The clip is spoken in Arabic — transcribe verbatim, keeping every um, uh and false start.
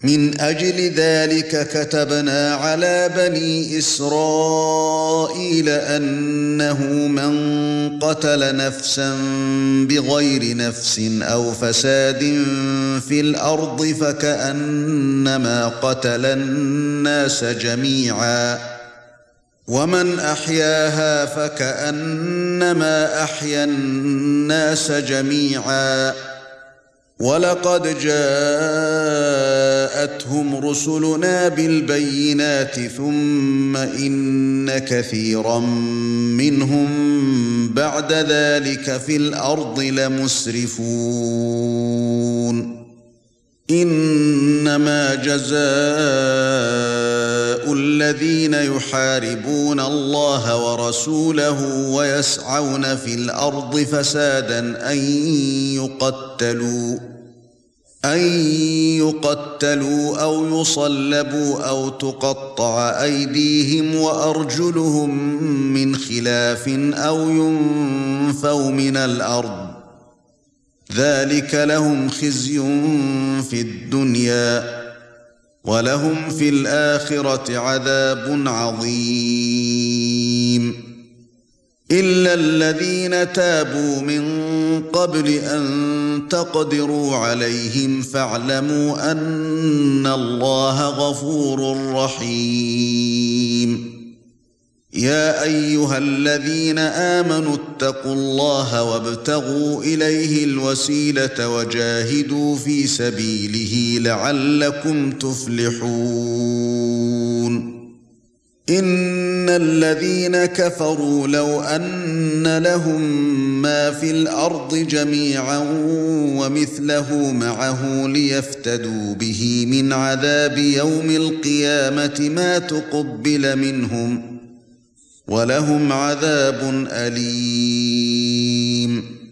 من أجل ذلك كتبنا على بني إسرائيل أنه من قتل نفسا بغير نفس أو فساد في الأرض فكأنما قتل الناس جميعا ومن أحياها فكأنما أحيا الناس جميعا ولقد جاءتهم رسلنا بالبينات ثم إن كثيرا منهم بعد ذلك في الأرض لمسرفون إنما جزاء الذين يحاربون الله ورسوله ويسعون في الأرض فسادا أن يقتلوا أن يقتلوا أو يصلبوا أو تقطع أيديهم وأرجلهم من خلاف أو ينفوا من الأرض ذلك لهم خزي في الدنيا ولهم في الآخرة عذاب عظيم إلا الذين تابوا من قبل أن تقدروا عليهم فاعلموا أن الله غفور رحيم يا أيها الذين آمنوا اتقوا الله وابتغوا إليه الوسيلة وجاهدوا في سبيله لعلكم تفلحون إن الذين كفروا لو أن لهم ما في الأرض جميعا ومثله معه ليفتدوا به من عذاب يوم القيامة ما تقبل منهم ولهم عذاب أليم